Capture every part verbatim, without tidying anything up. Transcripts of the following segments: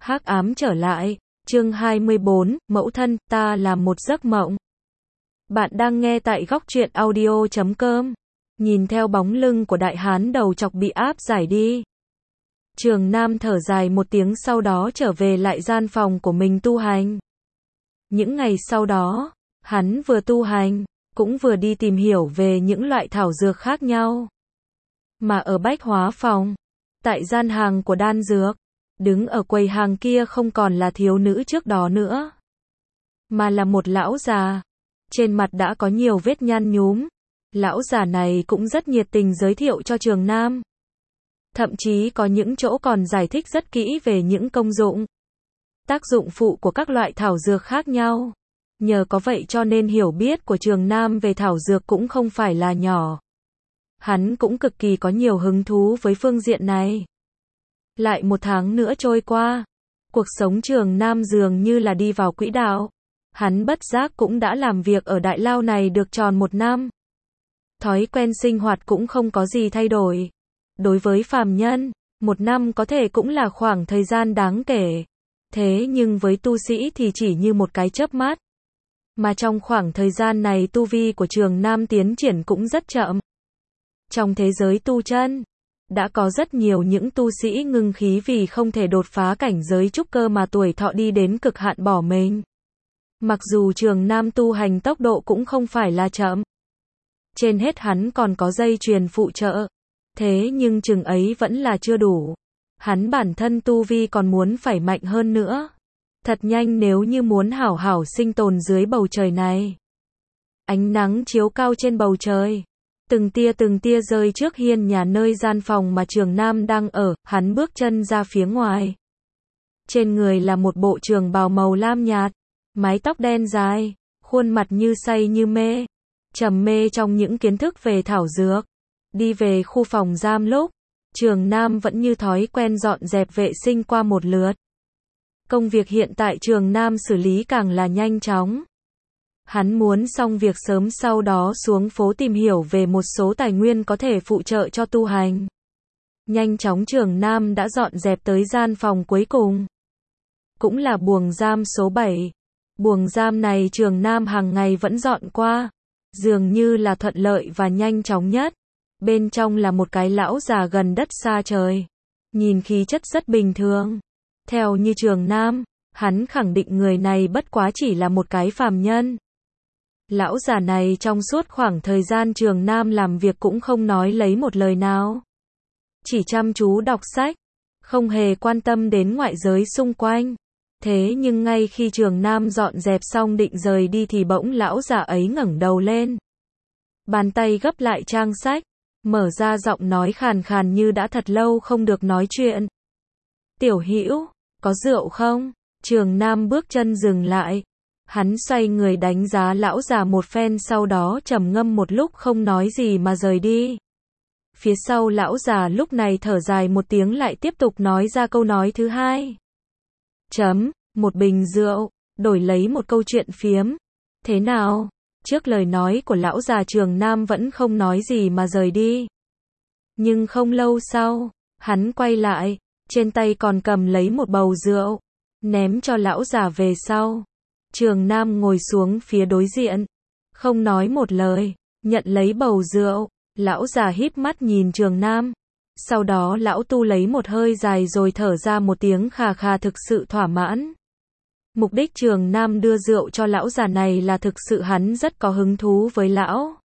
Hắc ám trở lại, chương hai mươi bốn, mẫu thân, ta làm một giấc mộng. Bạn đang nghe tại góc truyện audio chấm com. Nhìn theo bóng lưng của đại hán đầu chọc bị áp giải đi. Trường Nam thở dài một tiếng, sau đó trở về lại gian phòng của mình tu hành. Những ngày sau đó, hắn vừa tu hành, cũng vừa đi tìm hiểu về những loại thảo dược khác nhau. Mà ở bách hóa phòng, tại gian hàng của đan dược, đứng ở quầy hàng kia không còn là thiếu nữ trước đó nữa, mà là một lão già. Trên mặt đã có nhiều vết nhăn nhúm. Lão già này cũng rất nhiệt tình giới thiệu cho Trường Nam. Thậm chí có những chỗ còn giải thích rất kỹ về những công dụng, tác dụng phụ của các loại thảo dược khác nhau. Nhờ có vậy cho nên hiểu biết của Trường Nam về thảo dược cũng không phải là nhỏ. Hắn cũng cực kỳ có nhiều hứng thú với phương diện này. Lại một tháng nữa trôi qua, cuộc sống Trường Nam dường như là đi vào quỹ đạo. Hắn bất giác cũng đã làm việc ở đại lao này được tròn một năm. Thói quen sinh hoạt cũng không có gì thay đổi. Đối với phàm nhân, một năm có thể cũng là khoảng thời gian đáng kể. Thế nhưng với tu sĩ thì chỉ như một cái chớp mắt. Mà trong khoảng thời gian này tu vi của Trường Nam tiến triển cũng rất chậm. Trong thế giới tu chân, đã có rất nhiều những tu sĩ ngưng khí vì không thể đột phá cảnh giới trúc cơ mà tuổi thọ đi đến cực hạn bỏ mình. Mặc dù Trường Nam tu hành tốc độ cũng không phải là chậm. Trên hết hắn còn có dây chuyền phụ trợ. Thế nhưng chừng ấy vẫn là chưa đủ. Hắn bản thân tu vi còn muốn phải mạnh hơn nữa. Thật nhanh nếu như muốn hảo hảo sinh tồn dưới bầu trời này. Ánh nắng chiếu cao trên bầu trời. Từng tia từng tia rơi trước hiên nhà nơi gian phòng mà Trường Nam đang ở, hắn bước chân ra phía ngoài. Trên người là một bộ trường bào màu lam nhạt, mái tóc đen dài, khuôn mặt như say như mê, trầm mê trong những kiến thức về thảo dược. Đi về khu phòng giam lúc, Trường Nam vẫn như thói quen dọn dẹp vệ sinh qua một lượt. Công việc hiện tại Trường Nam xử lý càng là nhanh chóng. Hắn muốn xong việc sớm sau đó xuống phố tìm hiểu về một số tài nguyên có thể phụ trợ cho tu hành. Nhanh chóng Trường Nam đã dọn dẹp tới gian phòng cuối cùng. Cũng là buồng giam số bảy. Buồng giam này Trường Nam hàng ngày vẫn dọn qua. Dường như là thuận lợi và nhanh chóng nhất. Bên trong là một cái lão già gần đất xa trời. Nhìn khí chất rất bình thường. Theo như Trường Nam, hắn khẳng định người này bất quá chỉ là một cái phàm nhân. Lão già này trong suốt khoảng thời gian Trường Nam làm việc cũng không nói lấy một lời nào. Chỉ chăm chú đọc sách, không hề quan tâm đến ngoại giới xung quanh. Thế nhưng ngay khi Trường Nam dọn dẹp xong định rời đi thì bỗng lão già ấy ngẩng đầu lên. Bàn tay gấp lại trang sách, mở ra giọng nói khàn khàn như đã thật lâu không được nói chuyện. Tiểu Hữu, có rượu không? Trường Nam bước chân dừng lại. Hắn xoay người đánh giá lão già một phen sau đó trầm ngâm một lúc không nói gì mà rời đi. Phía sau lão già lúc này thở dài một tiếng lại tiếp tục nói ra câu nói thứ hai. Chấm, một bình rượu, đổi lấy một câu chuyện phiếm. Thế nào? Trước lời nói của lão già Trường Nam vẫn không nói gì mà rời đi. Nhưng không lâu sau, hắn quay lại, trên tay còn cầm lấy một bầu rượu, ném cho lão già về sau. Trường Nam ngồi xuống phía đối diện, không nói một lời, nhận lấy bầu rượu. Lão già híp mắt nhìn Trường Nam. Sau đó lão tu lấy một hơi dài rồi thở ra một tiếng khà khà thực sự thỏa mãn. Mục đích Trường Nam đưa rượu cho lão già này là thực sự hắn rất có hứng thú với lão.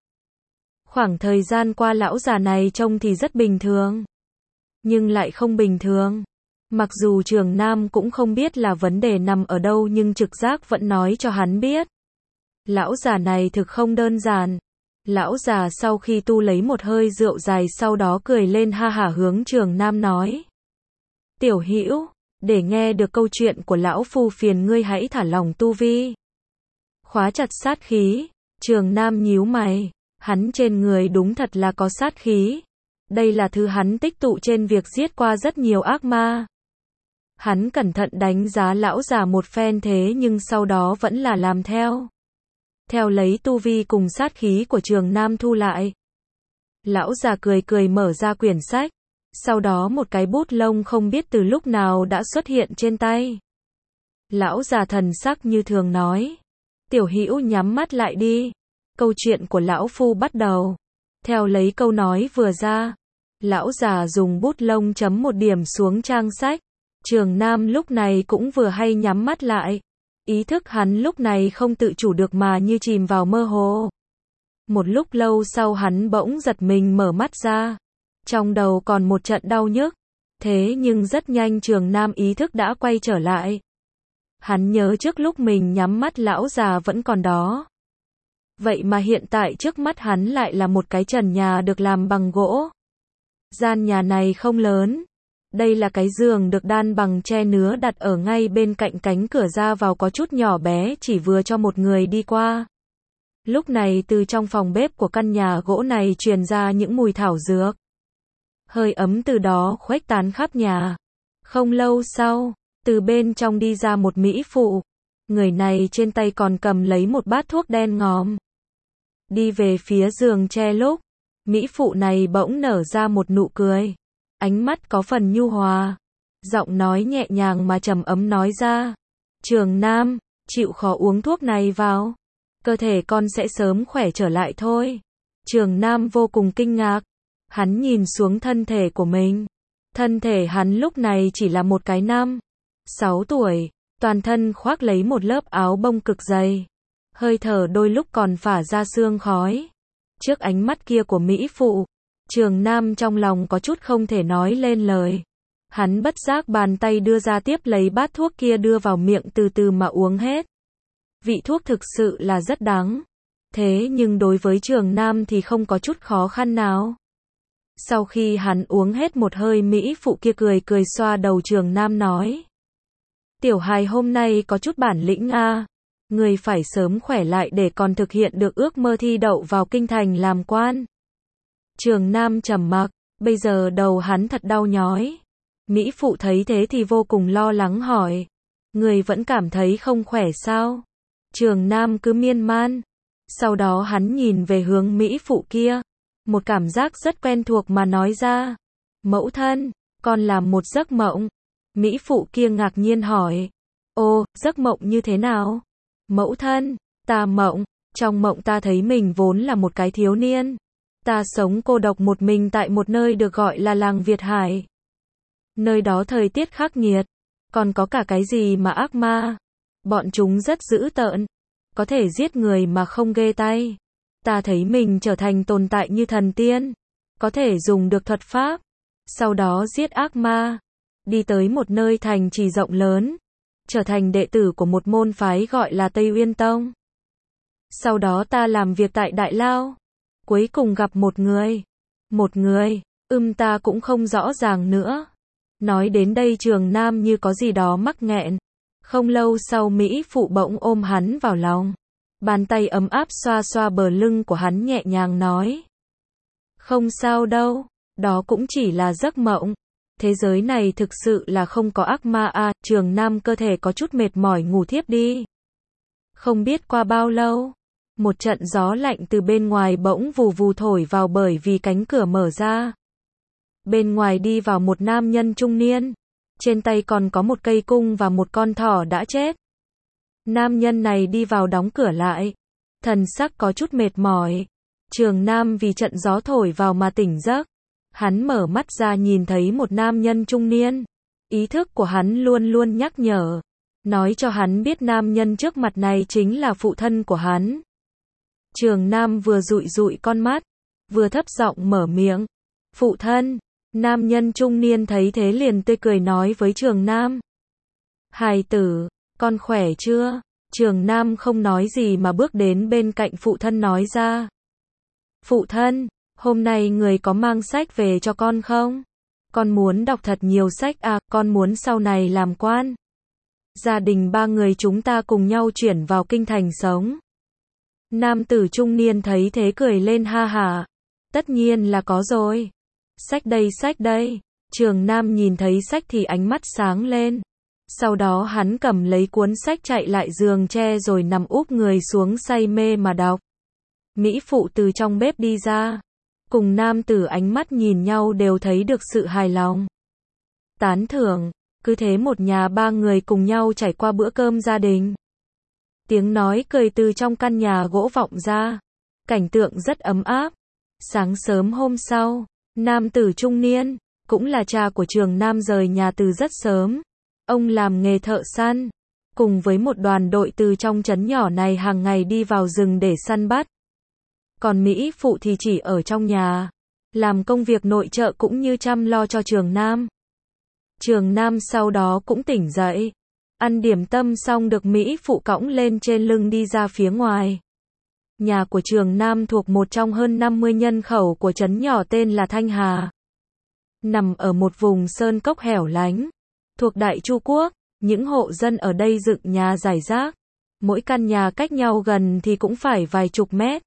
Khoảng thời gian qua lão già này trông thì rất bình thường, nhưng lại không bình thường. Mặc dù Trường Nam cũng không biết là vấn đề nằm ở đâu nhưng trực giác vẫn nói cho hắn biết. Lão già này thực không đơn giản. Lão già sau khi tu lấy một hơi rượu dài sau đó cười lên ha hả hướng Trường Nam nói. Tiểu Hữu, để nghe được câu chuyện của lão phu phiền ngươi hãy thả lỏng tu vi. Khóa chặt sát khí. Trường Nam nhíu mày. Hắn trên người đúng thật là có sát khí. Đây là thứ hắn tích tụ trên việc giết qua rất nhiều ác ma. Hắn cẩn thận đánh giá lão già một phen thế nhưng sau đó vẫn là làm theo. Theo lấy tu vi cùng sát khí của Trường Nam thu lại. Lão già cười cười mở ra quyển sách. Sau đó một cái bút lông không biết từ lúc nào đã xuất hiện trên tay. Lão già thần sắc như thường nói. Tiểu Hữu nhắm mắt lại đi. Câu chuyện của lão phu bắt đầu. Theo lấy câu nói vừa ra, lão già dùng bút lông chấm một điểm xuống trang sách. Trường Nam lúc này cũng vừa hay nhắm mắt lại. Ý thức hắn lúc này không tự chủ được mà như chìm vào mơ hồ. Một lúc lâu sau hắn bỗng giật mình mở mắt ra. Trong đầu còn một trận đau nhức. Thế nhưng rất nhanh Trường Nam ý thức đã quay trở lại. Hắn nhớ trước lúc mình nhắm mắt lão già vẫn còn đó. Vậy mà hiện tại trước mắt hắn lại là một cái trần nhà được làm bằng gỗ. Gian nhà này không lớn. Đây là cái giường được đan bằng tre nứa đặt ở ngay bên cạnh cánh cửa ra vào có chút nhỏ bé chỉ vừa cho một người đi qua. Lúc này từ trong phòng bếp của căn nhà gỗ này truyền ra những mùi thảo dược. Hơi ấm từ đó khuếch tán khắp nhà. Không lâu sau, từ bên trong đi ra một mỹ phụ. Người này trên tay còn cầm lấy một bát thuốc đen ngòm. Đi về phía giường tre lúc, mỹ phụ này bỗng nở ra một nụ cười. Ánh mắt có phần nhu hòa. Giọng nói nhẹ nhàng mà trầm ấm nói ra. Trường Nam, chịu khó uống thuốc này vào. Cơ thể con sẽ sớm khỏe trở lại thôi. Trường Nam vô cùng kinh ngạc. Hắn nhìn xuống thân thể của mình. Thân thể hắn lúc này chỉ là một cái năm, sáu tuổi. Toàn thân khoác lấy một lớp áo bông cực dày. Hơi thở đôi lúc còn phả ra sương khói. Trước ánh mắt kia của mỹ phụ, Trường Nam trong lòng có chút không thể nói lên lời. Hắn bất giác bàn tay đưa ra tiếp lấy bát thuốc kia đưa vào miệng từ từ mà uống hết. Vị thuốc thực sự là rất đắng. Thế nhưng đối với Trường Nam thì không có chút khó khăn nào. Sau khi hắn uống hết một hơi mỹ phụ kia cười cười xoa đầu Trường Nam nói. Tiểu hài hôm nay có chút bản lĩnh a, người phải sớm khỏe lại để còn thực hiện được ước mơ thi đậu vào kinh thành làm quan. Trường Nam trầm mặc, bây giờ đầu hắn thật đau nhói. Mỹ phụ thấy thế thì vô cùng lo lắng hỏi. Người vẫn cảm thấy không khỏe sao? Trường Nam cứ miên man. Sau đó hắn nhìn về hướng Mỹ phụ kia. Một cảm giác rất quen thuộc mà nói ra. Mẫu thân, con làm một giấc mộng. Mỹ phụ kia ngạc nhiên hỏi. Ô, giấc mộng như thế nào? Mẫu thân, ta mộng. Trong mộng ta thấy mình vốn là một cái thiếu niên. Ta sống cô độc một mình tại một nơi được gọi là làng Việt Hải. Nơi đó thời tiết khắc nghiệt. Còn có cả cái gì mà ác ma. Bọn chúng rất dữ tợn. Có thể giết người mà không ghê tay. Ta thấy mình trở thành tồn tại như thần tiên. Có thể dùng được thuật pháp. Sau đó giết ác ma. Đi tới một nơi thành trì rộng lớn. Trở thành đệ tử của một môn phái gọi là Tây Uyên Tông. Sau đó ta làm việc tại Đại Lao. Cuối cùng gặp một người. Một người, ưm ta cũng không rõ ràng nữa. Nói đến đây Trường Nam như có gì đó mắc nghẹn. Không lâu sau Mỹ phụ bỗng ôm hắn vào lòng. Bàn tay ấm áp xoa xoa bờ lưng của hắn nhẹ nhàng nói. Không sao đâu, đó cũng chỉ là giấc mộng. Thế giới này thực sự là không có ác ma à, Trường Nam cơ thể có chút mệt mỏi ngủ thiếp đi. Không biết qua bao lâu, một trận gió lạnh từ bên ngoài bỗng vù vù thổi vào bởi vì cánh cửa mở ra. Bên ngoài đi vào một nam nhân trung niên. Trên tay còn có một cây cung và một con thỏ đã chết. Nam nhân này đi vào đóng cửa lại. Thần sắc có chút mệt mỏi. Trường Nam vì trận gió thổi vào mà tỉnh giấc. Hắn mở mắt ra nhìn thấy một nam nhân trung niên. Ý thức của hắn luôn luôn nhắc nhở. Nói cho hắn biết nam nhân trước mặt này chính là phụ thân của hắn. Trường Nam vừa dụi dụi con mắt. Vừa thấp giọng mở miệng. Phụ thân. Nam nhân trung niên thấy thế liền tươi cười nói với Trường Nam. Hài tử, con khỏe chưa? Trường Nam không nói gì mà bước đến bên cạnh phụ thân nói ra. Phụ thân, hôm nay người có mang sách về cho con không? Con muốn đọc thật nhiều sách à, con muốn sau này làm quan. Gia đình ba người chúng ta cùng nhau chuyển vào kinh thành sống. Nam tử trung niên thấy thế cười lên ha hả. Tất nhiên là có rồi. Sách đây sách đây. Trường Nam nhìn thấy sách thì ánh mắt sáng lên. Sau đó hắn cầm lấy cuốn sách chạy lại giường tre rồi nằm úp người xuống say mê mà đọc. Mỹ phụ từ trong bếp đi ra. Cùng nam tử ánh mắt nhìn nhau đều thấy được sự hài lòng. Tán thưởng, cứ thế một nhà ba người cùng nhau trải qua bữa cơm gia đình. Tiếng nói cười từ trong căn nhà gỗ vọng ra. Cảnh tượng rất ấm áp. Sáng sớm hôm sau, nam tử trung niên, cũng là cha của Trường Nam rời nhà từ rất sớm. Ông làm nghề thợ săn, cùng với một đoàn đội từ trong trấn nhỏ này hàng ngày đi vào rừng để săn bắt. Còn Mỹ phụ thì chỉ ở trong nhà, làm công việc nội trợ cũng như chăm lo cho Trường Nam. Trường Nam sau đó cũng tỉnh dậy, ăn điểm tâm xong được Mỹ phụ cõng lên trên lưng đi ra phía ngoài. Nhà của Trường Nam thuộc một trong hơn năm mươi nhân khẩu của trấn nhỏ tên là Thanh Hà. Nằm ở một vùng sơn cốc hẻo lánh, thuộc Đại Chu Quốc, những hộ dân ở đây dựng nhà rải rác. Mỗi căn nhà cách nhau gần thì cũng phải vài chục mét.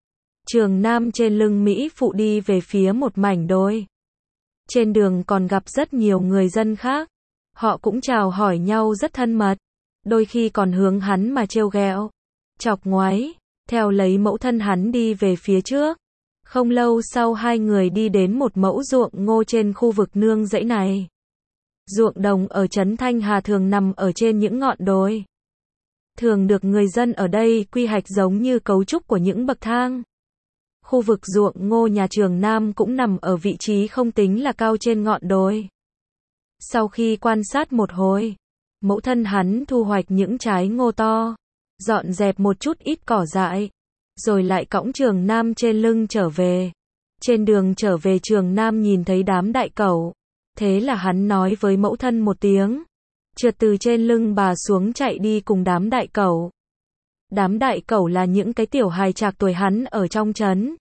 Trường Nam trên lưng Mỹ phụ đi về phía một mảnh đồi. Trên đường còn gặp rất nhiều người dân khác. Họ cũng chào hỏi nhau rất thân mật. Đôi khi còn hướng hắn mà trêu ghẹo, chọc ngoáy, theo lấy mẫu thân hắn đi về phía trước. Không lâu sau hai người đi đến một mẫu ruộng ngô trên khu vực nương rẫy này. Ruộng đồng ở trấn Thanh Hà thường nằm ở trên những ngọn đồi. Thường được người dân ở đây quy hoạch giống như cấu trúc của những bậc thang. Khu vực ruộng ngô nhà Trường Nam cũng nằm ở vị trí không tính là cao trên ngọn đồi. Sau khi quan sát một hồi, mẫu thân hắn thu hoạch những trái ngô to, dọn dẹp một chút ít cỏ dại, rồi lại cõng Trường Nam trên lưng trở về. Trên đường trở về Trường Nam nhìn thấy đám đại cẩu, thế là hắn nói với mẫu thân một tiếng, trượt từ trên lưng bà xuống chạy đi cùng đám đại cẩu. Đám đại cẩu là những cái tiểu hài trạc tuổi hắn ở trong trấn.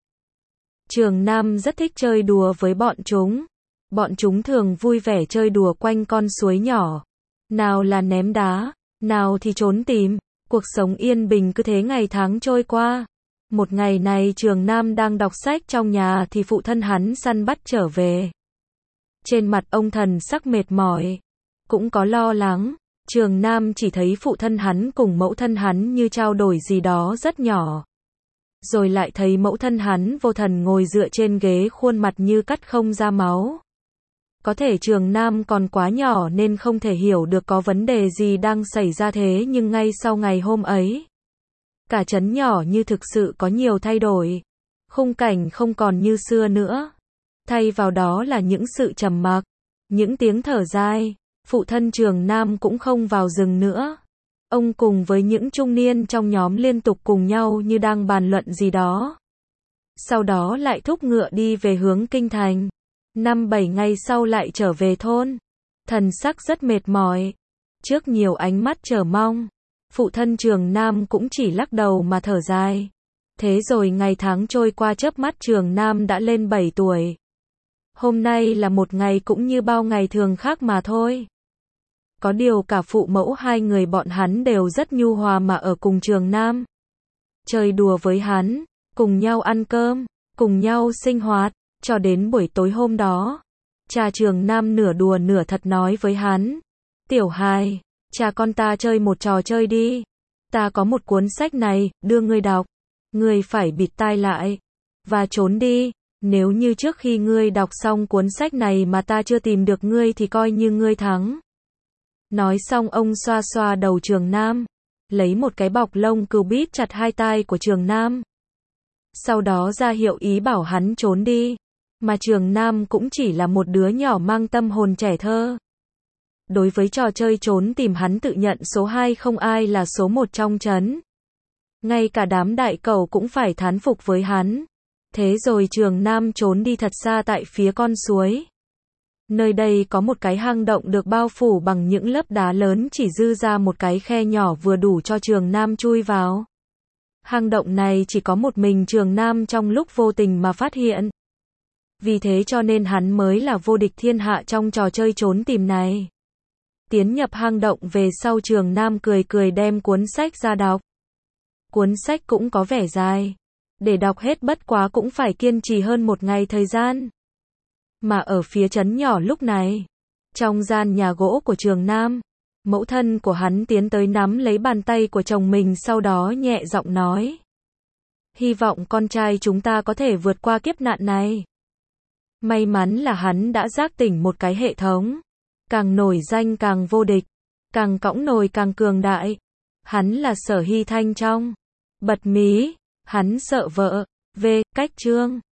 Trường Nam rất thích chơi đùa với bọn chúng. Bọn chúng thường vui vẻ chơi đùa quanh con suối nhỏ. Nào là ném đá, nào thì trốn tìm. Cuộc sống yên bình cứ thế ngày tháng trôi qua. Một ngày này Trường Nam đang đọc sách trong nhà thì phụ thân hắn săn bắt trở về. Trên mặt ông thần sắc mệt mỏi, cũng có lo lắng. Trường Nam chỉ thấy phụ thân hắn cùng mẫu thân hắn như trao đổi gì đó rất nhỏ. Rồi lại thấy mẫu thân hắn vô thần ngồi dựa trên ghế khuôn mặt như cắt không ra máu. Có thể Trường Nam còn quá nhỏ nên không thể hiểu được có vấn đề gì đang xảy ra thế nhưng ngay sau ngày hôm ấy, cả trấn nhỏ như thực sự có nhiều thay đổi. Khung cảnh không còn như xưa nữa. Thay vào đó là những sự trầm mặc, những tiếng thở dài. Phụ thân Trường Nam cũng không vào rừng nữa. Ông cùng với những trung niên trong nhóm liên tục cùng nhau như đang bàn luận gì đó. Sau đó lại thúc ngựa đi về hướng kinh thành. Năm bảy ngày sau lại trở về thôn. Thần sắc rất mệt mỏi. Trước nhiều ánh mắt chờ mong, phụ thân Trường Nam cũng chỉ lắc đầu mà thở dài. Thế rồi ngày tháng trôi qua chớp mắt Trường Nam đã lên bảy tuổi. Hôm nay là một ngày cũng như bao ngày thường khác mà thôi. Có điều cả phụ mẫu hai người bọn hắn đều rất nhu hòa mà ở cùng Trường Nam. Chơi đùa với hắn, cùng nhau ăn cơm, cùng nhau sinh hoạt, cho đến buổi tối hôm đó. Cha Trường Nam nửa đùa nửa thật nói với hắn. Tiểu hài, cha con ta chơi một trò chơi đi. Ta có một cuốn sách này, đưa ngươi đọc. Ngươi phải bịt tai lại, và trốn đi. Nếu như trước khi ngươi đọc xong cuốn sách này mà ta chưa tìm được ngươi thì coi như ngươi thắng. Nói xong ông xoa xoa đầu Trường Nam, lấy một cái bọc lông cừu bít chặt hai tai của Trường Nam. Sau đó ra hiệu ý bảo hắn trốn đi, mà Trường Nam cũng chỉ là một đứa nhỏ mang tâm hồn trẻ thơ. Đối với trò chơi trốn tìm hắn tự nhận số hai không ai là số một trong trấn. Ngay cả đám đại cẩu cũng phải thán phục với hắn. Thế rồi Trường Nam trốn đi thật xa tại phía con suối. Nơi đây có một cái hang động được bao phủ bằng những lớp đá lớn chỉ dư ra một cái khe nhỏ vừa đủ cho Trường Nam chui vào. Hang động này chỉ có một mình Trường Nam trong lúc vô tình mà phát hiện. Vì thế cho nên hắn mới là vô địch thiên hạ trong trò chơi trốn tìm này. Tiến nhập hang động về sau Trường Nam cười cười đem cuốn sách ra đọc. Cuốn sách cũng có vẻ dài. Để đọc hết bất quá cũng phải kiên trì hơn một ngày thời gian. Mà ở phía trấn nhỏ lúc này, trong gian nhà gỗ của Trường Nam, mẫu thân của hắn tiến tới nắm lấy bàn tay của chồng mình sau đó nhẹ giọng nói. Hy vọng con trai chúng ta có thể vượt qua kiếp nạn này. May mắn là hắn đã giác tỉnh một cái hệ thống. Càng nổi danh càng vô địch. Càng cõng nồi càng cường đại. Hắn là Sở Hy Thanh trong. Bật mí. Hắn sợ vợ. V. Cách chương.